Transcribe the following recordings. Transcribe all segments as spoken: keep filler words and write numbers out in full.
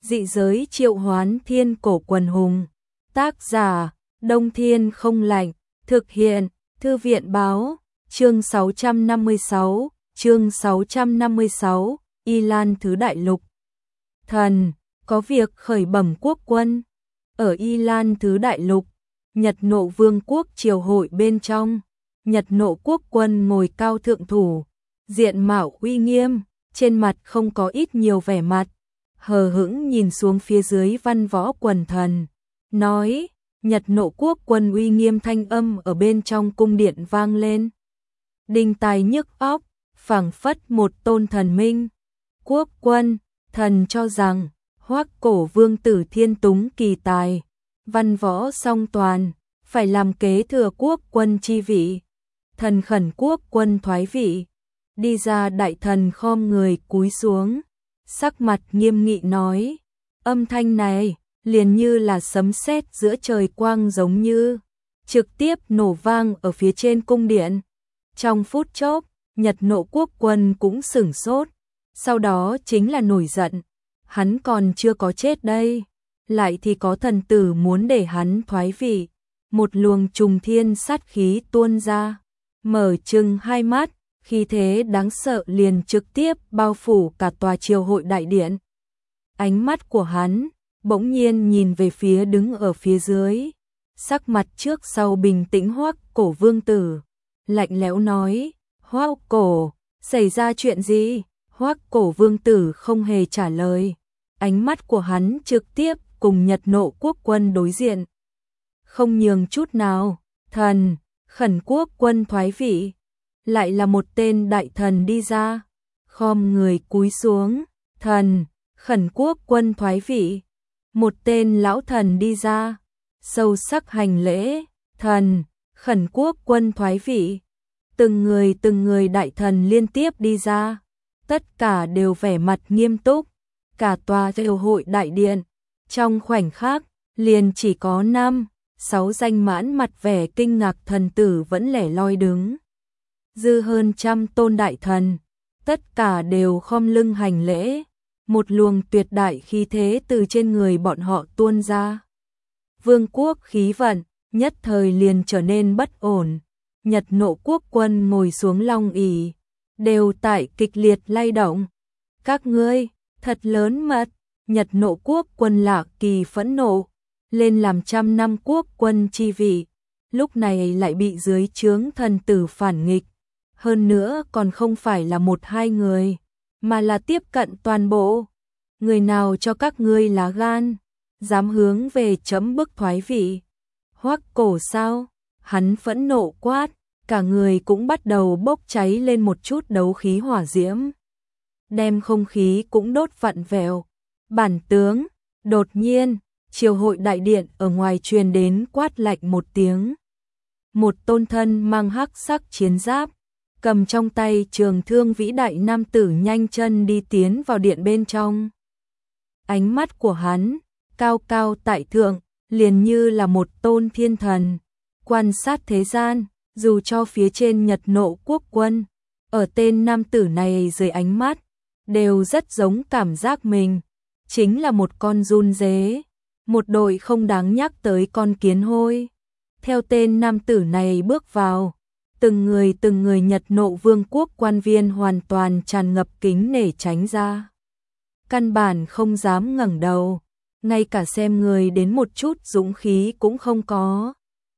Dị giới triệu hoán thiên cổ quần hùng. Tác giả, Đông Thiên Không Lạnh. Thực hiện, Thư viện Báo. Chương sáu trăm năm mươi sáu, chương sáu trăm năm mươi sáu, Y Lan Thứ Đại Lục. Thần, có việc khởi bẩm quốc quân. Ở Y Lan Thứ Đại Lục, Nhật Nộ Vương quốc triều hội bên trong, Nhật Nộ quốc quân ngồi cao thượng thủ, diện mạo uy nghiêm, trên mặt không có ít nhiều vẻ mặt, hờ hững nhìn xuống phía dưới văn võ quần thần, nói: Nhật Nộ quốc quân uy nghiêm thanh âm ở bên trong cung điện vang lên. Đinh tai nhức óc, phảng phất một tôn thần minh. Quốc quân, thần cho rằng Hoắc Cổ vương tử thiên túng kỳ tài, văn võ song toàn, phải làm kế thừa quốc quân chi vị. Thần khẩn quốc quân thoái vị. Đi ra đại thần khom người cúi xuống, sắc mặt nghiêm nghị nói. Âm thanh này liền như là sấm sét giữa trời quang giống như, trực tiếp nổ vang ở phía trên cung điện. Trong phút chốc, Nhật Nộ quốc quân cũng sửng sốt, sau đó chính là nổi giận. Hắn còn chưa có chết đây, lại thì có thần tử muốn để hắn thoái vị. Một luồng trùng thiên sát khí tuôn ra, mở trừng hai mắt, khí thế đáng sợ liền trực tiếp bao phủ cả tòa triều hội đại điện. Ánh mắt của hắn bỗng nhiên nhìn về phía đứng ở phía dưới, sắc mặt trước sau bình tĩnh Hoắc Cổ vương tử, lạnh lẽo nói: Hoắc Cổ, xảy ra chuyện gì? Hoắc Cổ vương tử không hề trả lời, ánh mắt của hắn trực tiếp cùng Nhật Nộ quốc quân đối diện, không nhường chút nào. Thần, khẩn quốc quân thoái vị. Lại là một tên đại thần đi ra, khom người cúi xuống. Thần, khẩn quốc quân thoái vị. Một tên lão thần đi ra, sâu sắc hành lễ. Thần, khẩn quốc quân thoái vị. Từng người từng người đại thần liên tiếp đi ra, tất cả đều vẻ mặt nghiêm túc. Cả tòa triều hội đại điện, trong khoảnh khắc, liền chỉ có năm, sáu danh mãn mặt vẻ kinh ngạc thần tử vẫn lẻ loi đứng. Dư hơn trăm tôn đại thần, tất cả đều khom lưng hành lễ, một luồng tuyệt đại khí thế từ trên người bọn họ tuôn ra. Vương quốc khí vận, nhất thời liền trở nên bất ổn. Nhật Nộ quốc quân ngồi xuống long ỷ, đều tại kịch liệt lay động. Các ngươi, thật lớn mật. Nhật Nộ quốc quân Lạc Kỳ phẫn nộ, lên làm trăm năm quốc quân chi vị, lúc này lại bị dưới trướng thần tử phản nghịch. Hơn nữa còn không phải là một hai người, mà là tiếp cận toàn bộ. Người nào cho các ngươi lá gan, dám hướng về chấm bức thoái vị? Hoắc Cổ sao? Hắn phẫn nộ quát, cả người cũng bắt đầu bốc cháy lên một chút đấu khí hỏa diễm, đem không khí cũng đốt vặn vẹo. Bản tướng, đột nhiên, triều hội đại điện ở ngoài truyền đến quát lạnh một tiếng. Một tôn thân mang hắc sắc chiến giáp, cầm trong tay trường thương vĩ đại nam tử nhanh chân đi tiến vào điện bên trong. Ánh mắt của hắn, cao cao tại thượng, liền như là một tôn thiên thần, quan sát thế gian, dù cho phía trên Nhật Nộ quốc quân, ở tên nam tử này dưới ánh mắt, đều rất giống cảm giác mình chính là một con giun dế, một đội không đáng nhắc tới con kiến hôi. Theo tên nam tử này bước vào, từng người từng người Nhật Nộ vương quốc quan viên hoàn toàn tràn ngập kính nể tránh ra. Căn bản không dám ngẩng đầu, ngay cả xem người đến một chút dũng khí cũng không có.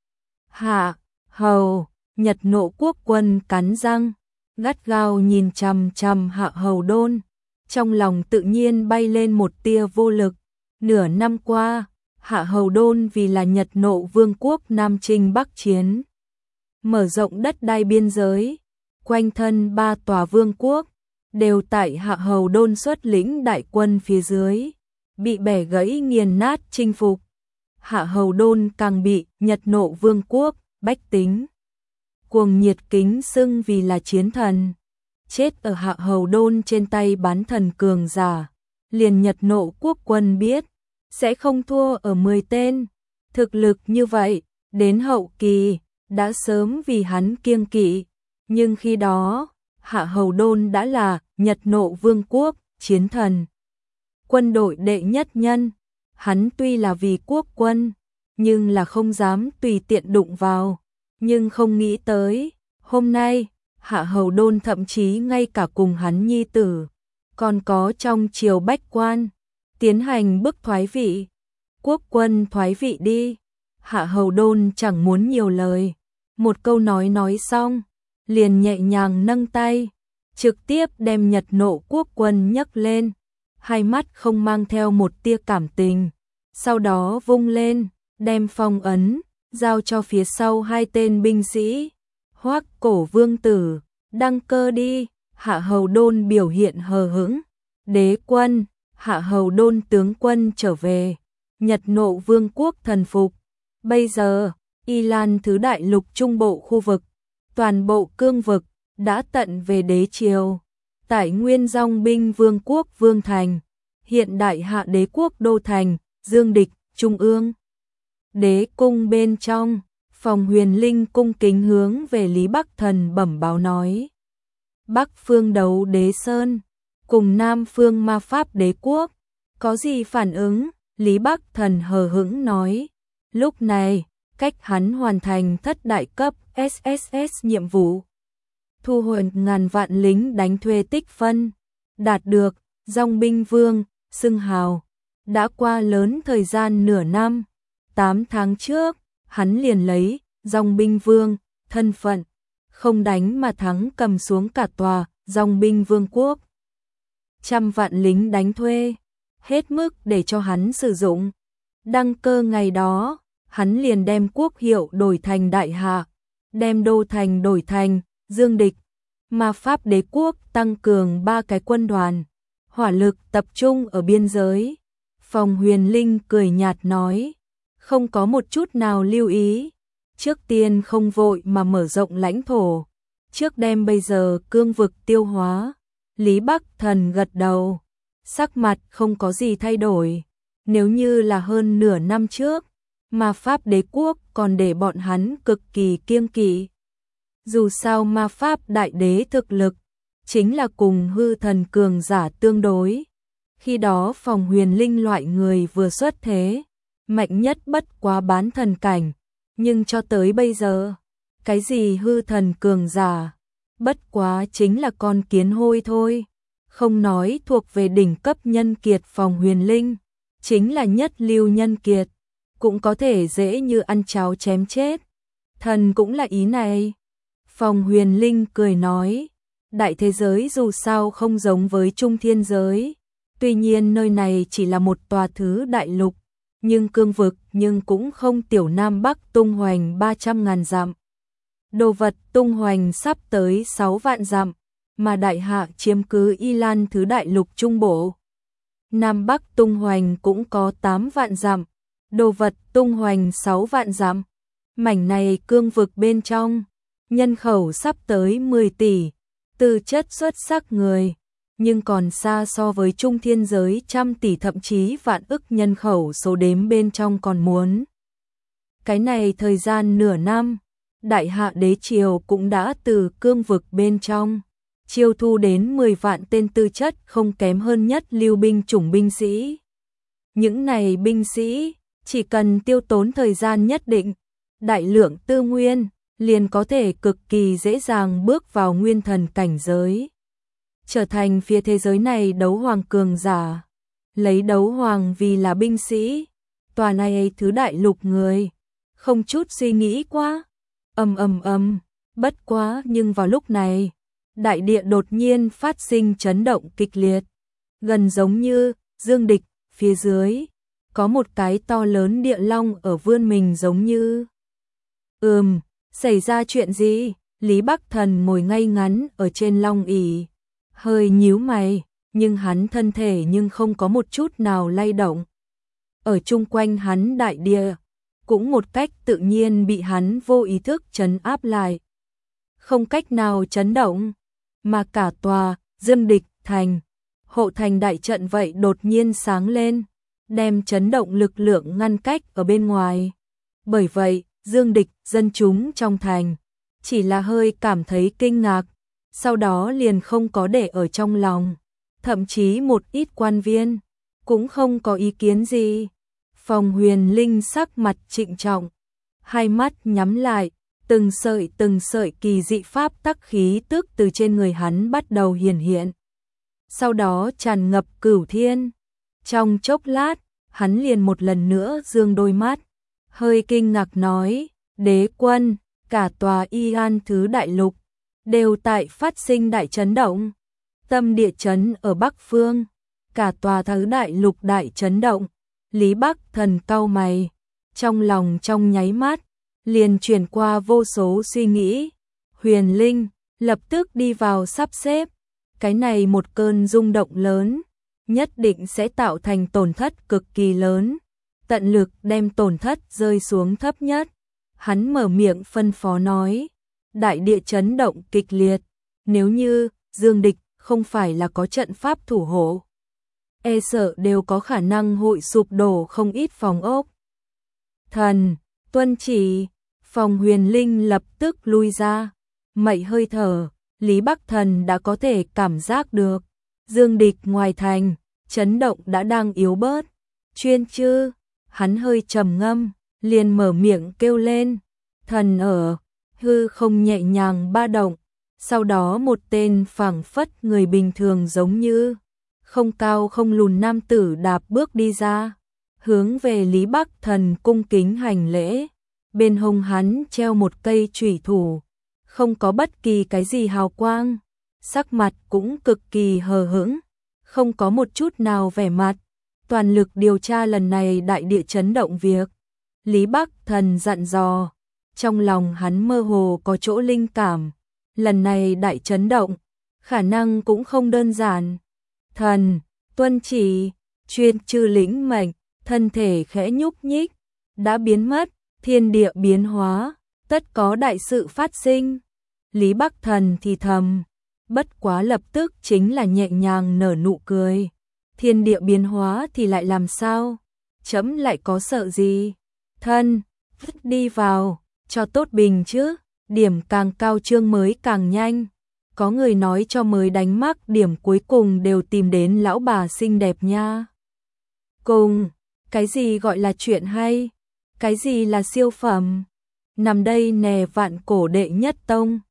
Hạ, hầu, Nhật Nộ quốc quân cắn răng, gắt gao nhìn chằm chằm Hạ Hầu Đôn. Trong lòng tự nhiên bay lên một tia vô lực. Nửa năm qua, Hạ Hầu Đôn vì là Nhật Nộ vương quốc Nam Chinh Bắc Chiến, mở rộng đất đai biên giới, quanh thân ba tòa vương quốc, đều tại Hạ Hầu Đôn xuất lĩnh đại quân phía dưới, bị bẻ gãy nghiền nát chinh phục. Hạ Hầu Đôn càng bị Nhật Nộ vương quốc, bách tính cuồng nhiệt kính xưng vì là chiến thần. Chết ở Hạ Hầu Đôn trên tay bán thần cường giả, liền Nhật Nộ quốc quân biết sẽ không thua ở mười tên. Thực lực như vậy, đến hậu kỳ đã sớm vì hắn kiêng kỵ, nhưng khi đó Hạ Hầu Đôn đã là Nhật Nộ vương quốc chiến thần. quân đội đệ nhất nhân. Hắn tuy là vì quốc quân, nhưng là không dám tùy tiện đụng vào. Nhưng không nghĩ tới, hôm nay, Hạ Hầu Đôn thậm chí ngay cả cùng hắn nhi tử, còn có trong triều bách quan, tiến hành bức thoái vị. Quốc quân thoái vị đi. Hạ Hầu Đôn chẳng muốn nhiều lời. Một câu nói nói xong, liền nhẹ nhàng nâng tay, trực tiếp đem Nhật Nộ quốc quân nhấc lên, hai mắt không mang theo một tia cảm tình. Sau đó vung lên, đem phong ấn, giao cho phía sau hai tên binh sĩ. Hoắc Cổ vương tử, đăng cơ đi. Hạ Hầu Đôn biểu hiện hờ hững. Đế quân, Hạ Hầu Đôn tướng quân trở về. Nhật Nộ vương quốc thần phục. Bây giờ, Y Lan thứ đại lục trung bộ khu vực, toàn bộ cương vực, đã tận về đế triều. Tại Nguyên Dong binh vương quốc Vương Thành, hiện đại hạ đế quốc Đô Thành, Dương Địch, Trung ương. Đế cung bên trong, Phòng Huyền Linh cung kính hướng về Lý Bắc Thần bẩm báo nói. Bắc phương đấu đế sơn, cùng Nam phương ma pháp đế quốc, có gì phản ứng? Lý Bắc Thần hờ hững nói. Lúc này, cách hắn hoàn thành thất đại cấp ét ét ét nhiệm vụ, thu hồi ngàn vạn lính đánh thuê tích phân, đạt được Dong binh vương xưng hào, đã qua lớn thời gian nửa năm. Tám tháng trước, hắn liền lấy Dong binh vương thân phận, không đánh mà thắng cầm xuống cả tòa Dong binh vương quốc. Trăm vạn lính đánh thuê, hết mức để cho hắn sử dụng. Đăng cơ ngày đó, hắn liền đem quốc hiệu đổi thành Đại Hạ, đem đô thành đổi thành Dương Địch. Ma pháp đế quốc tăng cường ba cái quân đoàn, hỏa lực tập trung ở biên giới. Phòng Huyền Linh cười nhạt nói, không có một chút nào lưu ý. Trước tiên không vội mà mở rộng lãnh thổ, trước đem bây giờ cương vực tiêu hóa. Lý Bắc Thần gật đầu, sắc mặt không có gì thay đổi. Nếu như là hơn nửa năm trước, ma pháp đế quốc còn để bọn hắn cực kỳ kiêng kỵ. Dù sao ma pháp đại đế thực lực chính là cùng hư thần cường giả tương đối. Khi đó Phòng Huyền Linh loại người vừa xuất thế, mạnh nhất bất quá bán thần cảnh, nhưng cho tới bây giờ, cái gì hư thần cường giả, bất quá chính là con kiến hôi thôi. Không nói thuộc về đỉnh cấp nhân kiệt Phòng Huyền Linh, chính là nhất lưu nhân kiệt, cũng có thể dễ như ăn cháo chém chết. Thần cũng là ý này. Phòng Huyền Linh cười nói, đại thế giới dù sao không giống với trung thiên giới. Tuy nhiên nơi này chỉ là một tòa thứ đại lục, nhưng cương vực nhưng cũng không tiểu Nam Bắc tung hoành ba trăm ngàn dặm. Đồ vật tung hoành sắp tới sáu vạn dặm, mà Đại Hạ chiếm cứ Y Lan thứ đại lục trung bộ. Nam Bắc tung hoành cũng có tám vạn dặm, đồ vật tung hoành sáu vạn dặm. Mảnh này cương vực bên trong, nhân khẩu sắp tới mười tỷ, tư chất xuất sắc người, nhưng còn xa so với trung thiên giới trăm tỷ thậm chí vạn ức nhân khẩu số đếm bên trong còn muốn. Cái này thời gian nửa năm, Đại Hạ đế triều cũng đã từ cương vực bên trong chiêu thu đến mười vạn tên tư chất không kém hơn nhất lưu binh chủng binh sĩ. Những này binh sĩ chỉ cần tiêu tốn thời gian nhất định, đại lượng tư nguyên, liền có thể cực kỳ dễ dàng bước vào nguyên thần cảnh giới, trở thành phía thế giới này đấu hoàng cường giả. Lấy đấu hoàng vì là binh sĩ, tòa này thứ đại lục người, không chút suy nghĩ quá. Ầm ầm ầm, bất quá nhưng vào lúc này, đại địa đột nhiên phát sinh chấn động kịch liệt, gần giống như Dương Địch phía dưới có một cái to lớn địa long ở vươn mình giống như. Ừm, xảy ra chuyện gì? Lý Bắc Thần ngồi ngay ngắn ở trên long ỷ, hơi nhíu mày, nhưng hắn thân thể nhưng không có một chút nào lay động. Ở chung quanh hắn đại địa cũng một cách tự nhiên bị hắn vô ý thức trấn áp lại, không cách nào chấn động, mà cả tòa Dương Địch thành, hộ thành đại trận vậy đột nhiên sáng lên, đem chấn động lực lượng ngăn cách ở bên ngoài. Bởi vậy, Dương Địch dân chúng trong thành chỉ là hơi cảm thấy kinh ngạc, sau đó liền không có để ở trong lòng. Thậm chí một ít quan viên cũng không có ý kiến gì. Phòng Huyền Linh sắc mặt trịnh trọng, hai mắt nhắm lại, từng sợi từng sợi kỳ dị pháp tắc khí tức từ trên người hắn bắt đầu hiển hiện. Sau đó tràn ngập cửu thiên. Trong chốc lát, hắn liền một lần nữa dương đôi mắt, hơi kinh ngạc nói, đế quân, cả tòa Y An Thứ Đại Lục đều tại phát sinh đại chấn động. Tâm địa chấn ở Bắc Phương, cả tòa Thứ Đại Lục đại chấn động. Lý Bắc Thần cau mày, trong lòng trong nháy mắt liền chuyển qua vô số suy nghĩ. Huyền Linh lập tức đi vào sắp xếp, cái này một cơn rung động lớn, nhất định sẽ tạo thành tổn thất cực kỳ lớn, tận lực đem tổn thất rơi xuống thấp nhất. Hắn mở miệng phân phó nói, đại địa chấn động kịch liệt, nếu như Dương địch không phải là có trận pháp thủ hộ, e sợ đều có khả năng hội sụp đổ không ít phòng ốc. Thần, tuân chỉ. Phòng Huyền Linh lập tức lui ra, mậy hơi thở, Lý Bắc Thần đã có thể cảm giác được. Dương địch ngoài thành, chấn động đã đang yếu bớt. Chuyên chư, hắn hơi trầm ngâm, liền mở miệng kêu lên. Thần ở, hư không nhẹ nhàng ba động. Sau đó một tên phảng phất người bình thường giống như không cao không lùn nam tử đạp bước đi ra, hướng về Lý Bắc Thần cung kính hành lễ. Bên hông hắn treo một cây chủy thủ, không có bất kỳ cái gì hào quang, sắc mặt cũng cực kỳ hờ hững, không có một chút nào vẻ mặt, toàn lực điều tra lần này đại địa chấn động việc. Lý Bắc Thần dặn dò, trong lòng hắn mơ hồ có chỗ linh cảm, lần này đại chấn động, khả năng cũng không đơn giản. Thần, tuân chỉ, chuyên chư lĩnh mệnh, thân thể khẽ nhúc nhích, đã biến mất, thiên địa biến hóa, tất có đại sự phát sinh. Lý Bắc Thần thì thầm, bất quá lập tức chính là nhẹ nhàng nở nụ cười. Thiên địa biến hóa thì lại làm sao? Chấm lại có sợ gì? Thân, đi vào, cho tốt bình chứ, điểm càng cao chương mới càng nhanh. Có người nói cho mới đánh mắc điểm cuối cùng đều tìm đến lão bà xinh đẹp nha. Cùng, cái gì gọi là chuyện hay? Cái gì là siêu phẩm? Nằm đây nè vạn cổ đệ nhất tông.